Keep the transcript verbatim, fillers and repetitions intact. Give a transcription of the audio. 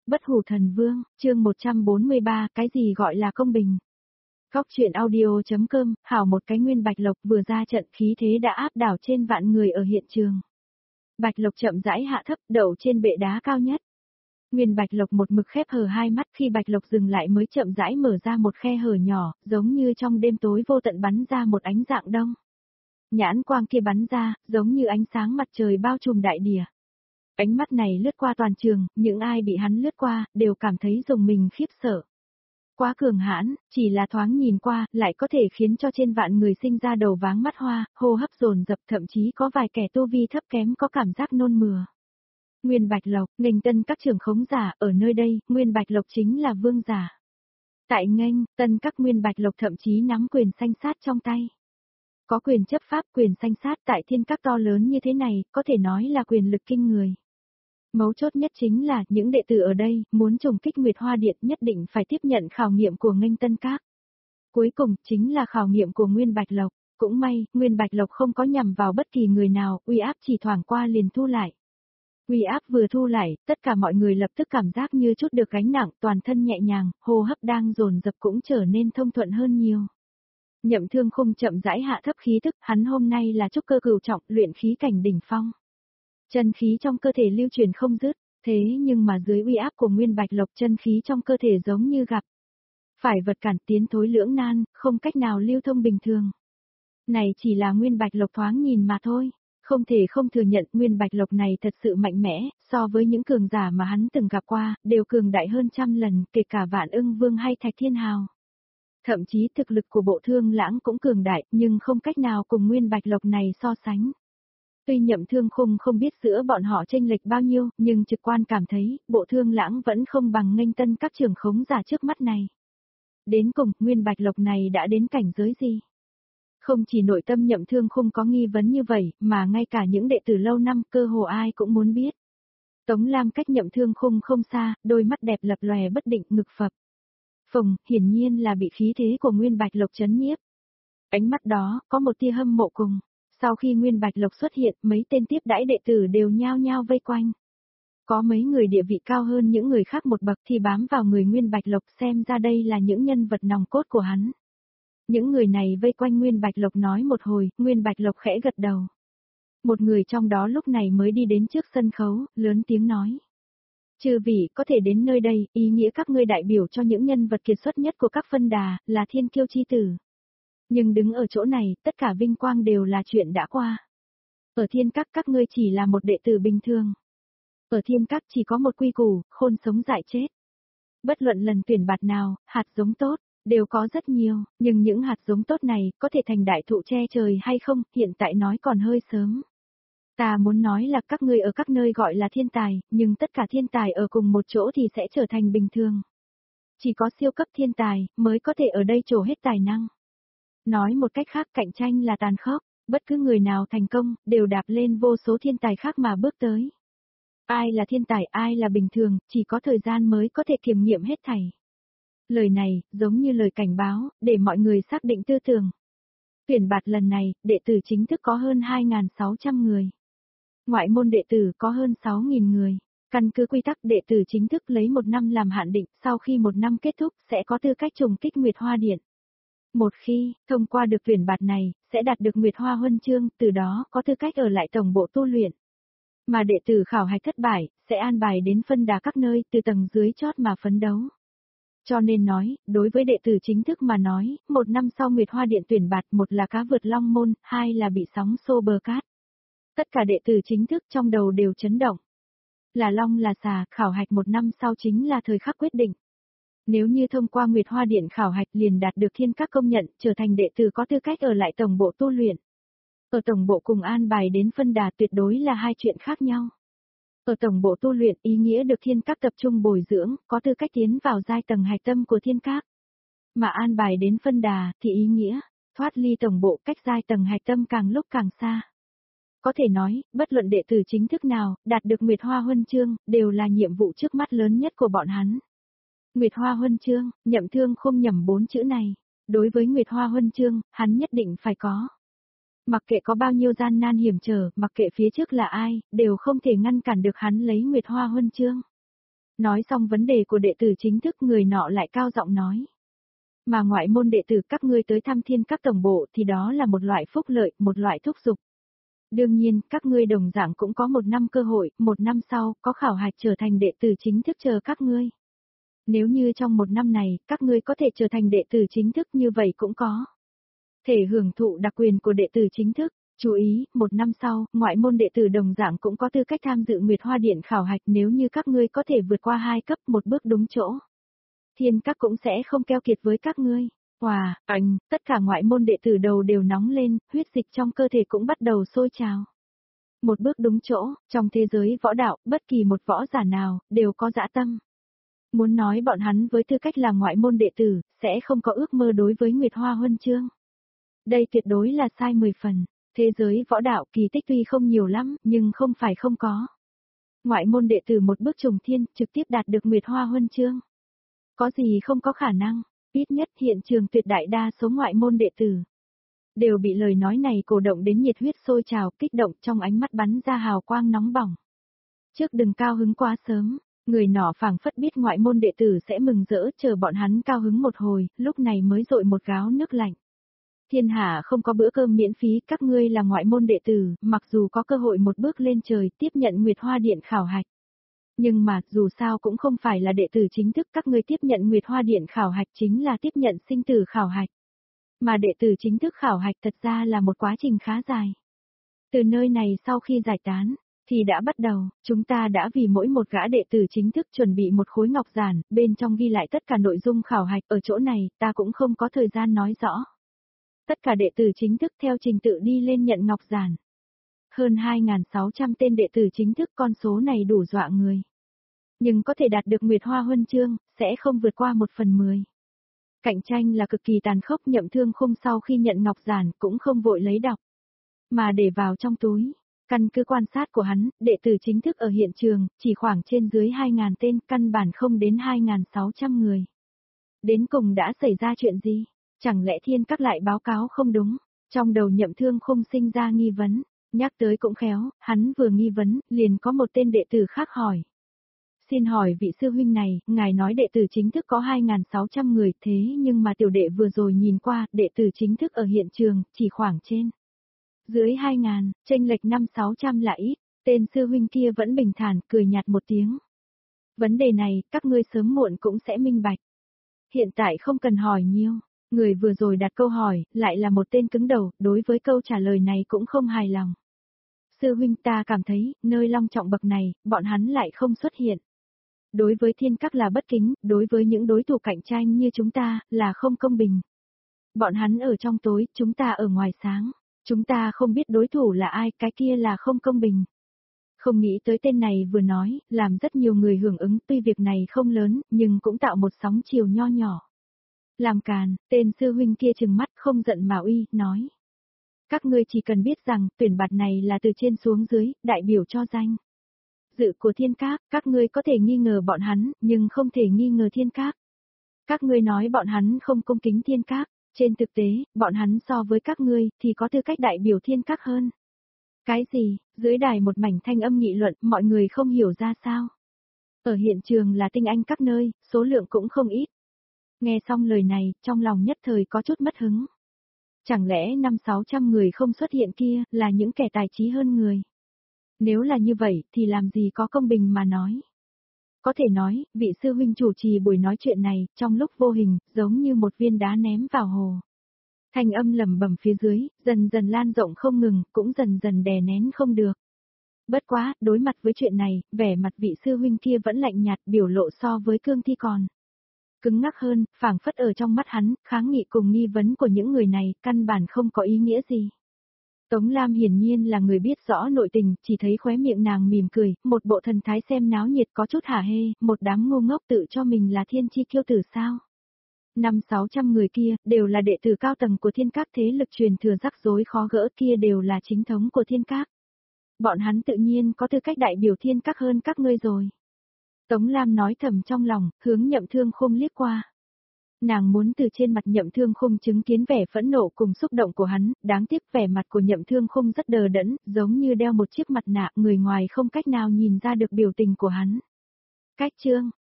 Bất hủ thần vương, chương một trăm bốn mươi ba, cái gì gọi là công bình? Góc truyện audio.com, hảo một cái Nguyên Bạch Lộc vừa ra trận khí thế đã áp đảo trên vạn người ở hiện trường. Bạch Lộc chậm rãi hạ thấp, đậu trên bệ đá cao nhất. Nguyên Bạch Lộc một mực khép hờ hai mắt, khi Bạch Lộc dừng lại mới chậm rãi mở ra một khe hở nhỏ, giống như trong đêm tối vô tận bắn ra một ánh dạng đông. Nhãn quang kia bắn ra, giống như ánh sáng mặt trời bao trùm đại địa. Ánh mắt này lướt qua toàn trường, những ai bị hắn lướt qua, đều cảm thấy rùng mình khiếp sợ. Quá cường hãn, chỉ là thoáng nhìn qua, lại có thể khiến cho trên vạn người sinh ra đầu váng mắt hoa, hô hấp dồn dập, thậm chí có vài kẻ tu vi thấp kém có cảm giác nôn mửa. Nguyên Bạch Lộc, nghênh tân các trưởng khống giả, ở nơi đây, Nguyên Bạch Lộc chính là vương giả. Tại nghênh, tân các Nguyên Bạch Lộc thậm chí nắm quyền sanh sát trong tay. Có quyền chấp pháp, quyền sanh sát tại thiên các to lớn như thế này, có thể nói là quyền lực kinh người. Mấu chốt nhất chính là, những đệ tử ở đây, muốn trùng kích Nguyệt Hoa Điện nhất định phải tiếp nhận khảo nghiệm của nghênh tân các. Cuối cùng, chính là khảo nghiệm của Nguyên Bạch Lộc. Cũng may, Nguyên Bạch Lộc không có nhằm vào bất kỳ người nào, uy áp chỉ thoảng qua liền thu lại. Uy áp vừa thu lại, tất cả mọi người lập tức cảm giác như chút được gánh nặng, toàn thân nhẹ nhàng, hô hấp đang dồn dập cũng trở nên thông thuận hơn nhiều. Nhậm Thương Khung chậm rãi hạ thấp khí tức, hắn hôm nay là trúc cơ cửu trọng, luyện khí cảnh đỉnh phong. Chân khí trong cơ thể lưu truyền không dứt, thế nhưng mà dưới uy áp của Nguyên Bạch Lộc chân khí trong cơ thể giống như gặp phải vật cản tiến thối lưỡng nan, không cách nào lưu thông bình thường. Này chỉ là Nguyên Bạch Lộc thoáng nhìn mà thôi, không thể không thừa nhận Nguyên Bạch Lộc này thật sự mạnh mẽ, so với những cường giả mà hắn từng gặp qua, đều cường đại hơn trăm lần, kể cả Vạn Ưng Vương hay Thạch Thiên Hào. Thậm chí thực lực của Bộ Thương Lãng cũng cường đại, nhưng không cách nào cùng Nguyên Bạch Lộc này so sánh. Tuy Nhậm Thương Khung không biết giữa bọn họ chênh lệch bao nhiêu, nhưng trực quan cảm thấy, Bộ Thương Lãng vẫn không bằng nghênh tân các trưởng khống giả trước mắt này. Đến cùng, Nguyên Bạch Lộc này đã đến cảnh giới gì? Không chỉ nội tâm Nhậm Thương Khung có nghi vấn như vậy, mà ngay cả những đệ tử lâu năm cơ hồ ai cũng muốn biết. Tống Lam cách Nhậm Thương Khung không xa, đôi mắt đẹp lập lòe bất định, ngực phập. Phồng, hiển nhiên là bị khí thế của Nguyên Bạch Lộc chấn nhiếp. Ánh mắt đó, có một tia hâm mộ cùng. Sau khi Nguyên Bạch Lộc xuất hiện, mấy tên tiếp đãi đệ tử đều nhao nhao vây quanh. Có mấy người địa vị cao hơn những người khác một bậc thì bám vào người Nguyên Bạch Lộc, xem ra đây là những nhân vật nòng cốt của hắn. Những người này vây quanh Nguyên Bạch Lộc nói một hồi, Nguyên Bạch Lộc khẽ gật đầu. Một người trong đó lúc này mới đi đến trước sân khấu, lớn tiếng nói. Chư vị có thể đến nơi đây, ý nghĩa các ngươi đại biểu cho những nhân vật kiệt xuất nhất của các phân đà, là thiên kiêu chi tử. Nhưng đứng ở chỗ này, tất cả vinh quang đều là chuyện đã qua. Ở thiên các các ngươi chỉ là một đệ tử bình thường. Ở thiên các chỉ có một quy củ, khôn sống dại chết. Bất luận lần tuyển bạt nào, hạt giống tốt, đều có rất nhiều, nhưng những hạt giống tốt này, có thể thành đại thụ che trời hay không, hiện tại nói còn hơi sớm. Ta muốn nói là các ngươi ở các nơi gọi là thiên tài, nhưng tất cả thiên tài ở cùng một chỗ thì sẽ trở thành bình thường. Chỉ có siêu cấp thiên tài, mới có thể ở đây trổ hết tài năng. Nói một cách khác, cạnh tranh là tàn khốc, bất cứ người nào thành công, đều đạp lên vô số thiên tài khác mà bước tới. Ai là thiên tài, ai là bình thường, chỉ có thời gian mới có thể kiểm nghiệm hết thảy. Lời này, giống như lời cảnh báo, để mọi người xác định tư tưởng. Tuyển bạt lần này, đệ tử chính thức có hơn hai nghìn sáu trăm người. Ngoại môn đệ tử có hơn sáu nghìn người. Căn cứ quy tắc đệ tử chính thức lấy một năm làm hạn định, sau khi một năm kết thúc, sẽ có tư cách trùng kích Nguyệt Hoa Điện. Một khi, thông qua được tuyển bạt này, sẽ đạt được Nguyệt Hoa Huân Chương, từ đó có tư cách ở lại tổng bộ tu luyện. Mà đệ tử khảo hạch thất bại, sẽ an bài đến phân đà các nơi, từ tầng dưới chót mà phấn đấu. Cho nên nói, đối với đệ tử chính thức mà nói, một năm sau Nguyệt Hoa Điện tuyển bạt, một là cá vượt long môn, hai là bị sóng xô bờ cát. Tất cả đệ tử chính thức trong đầu đều chấn động. Là long là xà, khảo hạch một năm sau chính là thời khắc quyết định. Nếu như thông qua Nguyệt Hoa Điện khảo hạch liền đạt được thiên các công nhận, trở thành đệ tử có tư cách ở lại tổng bộ tu luyện. Ở tổng bộ cùng an bài đến phân đà tuyệt đối là hai chuyện khác nhau. Ở tổng bộ tu luyện ý nghĩa được thiên các tập trung bồi dưỡng, có tư cách tiến vào giai tầng hạch tâm của thiên các. Mà an bài đến phân đà thì ý nghĩa, thoát ly tổng bộ cách giai tầng hạch tâm càng lúc càng xa. Có thể nói, bất luận đệ tử chính thức nào, đạt được Nguyệt Hoa Huân Chương, đều là nhiệm vụ trước mắt lớn nhất của bọn hắn. Nguyệt Hoa Huân Chương, Nhậm Thương không nhầm bốn chữ này. Đối với Nguyệt Hoa Huân Chương, hắn nhất định phải có. Mặc kệ có bao nhiêu gian nan hiểm trở, mặc kệ phía trước là ai, đều không thể ngăn cản được hắn lấy Nguyệt Hoa Huân Chương. Nói xong vấn đề của đệ tử chính thức, người nọ lại cao giọng nói. Mà ngoại môn đệ tử các ngươi tới thăm Thiên Các tổng bộ thì đó là một loại phúc lợi, một loại thúc giục. Đương nhiên, các ngươi đồng dạng cũng có một năm cơ hội, một năm sau, có khảo hạch trở thành đệ tử chính thức chờ các ngươi. Nếu như trong một năm này, các ngươi có thể trở thành đệ tử chính thức như vậy cũng có thể hưởng thụ đặc quyền của đệ tử chính thức. Chú ý, một năm sau, ngoại môn đệ tử đồng dạng cũng có tư cách tham dự Nguyệt Hoa Điện khảo hạch, nếu như các ngươi có thể vượt qua hai cấp một bước đúng chỗ. Thiên Các cũng sẽ không keo kiệt với các ngươi. Wow, anh, tất cả ngoại môn đệ tử đầu đều nóng lên, huyết dịch trong cơ thể cũng bắt đầu sôi trào. Một bước đúng chỗ, trong thế giới võ đạo, bất kỳ một võ giả nào, đều có dã tâm. Muốn nói bọn hắn với tư cách là ngoại môn đệ tử, sẽ không có ước mơ đối với Nguyệt Hoa Huân Chương. Đây tuyệt đối là sai mười phần. Thế giới võ đạo kỳ tích tuy không nhiều lắm, nhưng không phải không có. Ngoại môn đệ tử một bước trùng thiên, trực tiếp đạt được Nguyệt Hoa Huân Chương. Có gì không có khả năng, ít nhất hiện trường tuyệt đại đa số ngoại môn đệ tử đều bị lời nói này cổ động đến nhiệt huyết sôi trào, kích động, trong ánh mắt bắn ra hào quang nóng bỏng. Trước đừng cao hứng quá sớm, người nọ phảng phất biết ngoại môn đệ tử sẽ mừng rỡ, chờ bọn hắn cao hứng một hồi, lúc này mới dội một gáo nước lạnh. Thiên hạ không có bữa cơm miễn phí, các ngươi là ngoại môn đệ tử, mặc dù có cơ hội một bước lên trời tiếp nhận Nguyệt Hoa Điện khảo hạch. Nhưng mà, dù sao cũng không phải là đệ tử chính thức, các ngươi tiếp nhận Nguyệt Hoa Điện khảo hạch chính là tiếp nhận sinh tử khảo hạch. Mà đệ tử chính thức khảo hạch thật ra là một quá trình khá dài. Từ nơi này sau khi giải tán, thì đã bắt đầu, chúng ta đã vì mỗi một gã đệ tử chính thức chuẩn bị một khối ngọc giản, bên trong ghi lại tất cả nội dung khảo hạch, ở chỗ này, ta cũng không có thời gian nói rõ. Tất cả đệ tử chính thức theo trình tự đi lên nhận ngọc giản. Hơn hai nghìn sáu trăm tên đệ tử chính thức, con số này đủ dọa người. Nhưng có thể đạt được Nguyệt Hoa Huân Chương, sẽ không vượt qua một phần mười. Cạnh tranh là cực kỳ tàn khốc, Nhậm Thương Khung sau khi nhận ngọc giản cũng không vội lấy đọc, mà để vào trong túi. Căn cứ quan sát của hắn, đệ tử chính thức ở hiện trường, chỉ khoảng trên dưới hai nghìn tên, căn bản không đến hai nghìn sáu trăm người. Đến cùng đã xảy ra chuyện gì? Chẳng lẽ Thiên Các lại báo cáo không đúng? Trong đầu Nhậm Thương Khung sinh ra nghi vấn, nhắc tới cũng khéo, hắn vừa nghi vấn, liền có một tên đệ tử khác hỏi. Xin hỏi vị sư huynh này, ngài nói đệ tử chính thức có hai nghìn sáu trăm người, thế nhưng mà tiểu đệ vừa rồi nhìn qua, đệ tử chính thức ở hiện trường, chỉ khoảng trên dưới hai nghìn, chênh lệch năm sáu trăm là ít. Tên sư huynh kia vẫn bình thản, cười nhạt một tiếng. Vấn đề này, các ngươi sớm muộn cũng sẽ minh bạch. Hiện tại không cần hỏi nhiều. Người vừa rồi đặt câu hỏi, lại là một tên cứng đầu, đối với câu trả lời này cũng không hài lòng. Sư huynh, ta cảm thấy, nơi long trọng bậc này, bọn hắn lại không xuất hiện. Đối với Thiên Các là bất kính, đối với những đối thủ cạnh tranh như chúng ta, là không công bình. Bọn hắn ở trong tối, chúng ta ở ngoài sáng. Chúng ta không biết đối thủ là ai, cái kia là không công bình. Không nghĩ tới tên này vừa nói, làm rất nhiều người hưởng ứng, tuy việc này không lớn, nhưng cũng tạo một sóng chiều nho nhỏ. Làm càn, tên sư huynh kia trừng mắt không giận mà uy, nói. Các ngươi chỉ cần biết rằng, tuyển bạt này là từ trên xuống dưới, đại biểu cho danh dự của Thiên Các, các ngươi có thể nghi ngờ bọn hắn, nhưng không thể nghi ngờ Thiên Các. Các ngươi nói bọn hắn không cung kính Thiên Các, trên thực tế, bọn hắn so với các ngươi, thì có tư cách đại biểu Thiên Các hơn. Cái gì? Dưới đài một mảnh thanh âm nghị luận, mọi người không hiểu ra sao. Ở hiện trường là tinh anh các nơi, số lượng cũng không ít. Nghe xong lời này, trong lòng nhất thời có chút mất hứng. Chẳng lẽ năm sáu trăm người không xuất hiện kia, là những kẻ tài trí hơn người? Nếu là như vậy, thì làm gì có công bình mà nói? Có thể nói, vị sư huynh chủ trì buổi nói chuyện này, trong lúc vô hình, giống như một viên đá ném vào hồ. Thanh âm lầm bầm phía dưới, dần dần lan rộng không ngừng, cũng dần dần đè nén không được. Bất quá, đối mặt với chuyện này, vẻ mặt vị sư huynh kia vẫn lạnh nhạt, biểu lộ so với cương thi còn cứng ngắc hơn, phảng phất ở trong mắt hắn, kháng nghị cùng nghi vấn của những người này, căn bản không có ý nghĩa gì. Tống Lam hiển nhiên là người biết rõ nội tình, chỉ thấy khóe miệng nàng mỉm cười, một bộ thần thái xem náo nhiệt có chút hả hê, một đám ngu ngốc tự cho mình là thiên chi kiêu tử sao. Năm sáu trăm người kia, đều là đệ tử cao tầng của Thiên Các, thế lực truyền thừa rắc rối khó gỡ kia đều là chính thống của Thiên Các. Bọn hắn tự nhiên có tư cách đại biểu Thiên Các hơn các ngươi rồi. Tống Lam nói thầm trong lòng, hướng Nhậm Thương Khung liếc qua. Nàng muốn từ trên mặt Nhậm Thương Khung chứng kiến vẻ phẫn nộ cùng xúc động của hắn, đáng tiếc vẻ mặt của Nhậm Thương Khung rất đờ đẫn, giống như đeo một chiếc mặt nạ, người ngoài không cách nào nhìn ra được biểu tình của hắn. Cách chương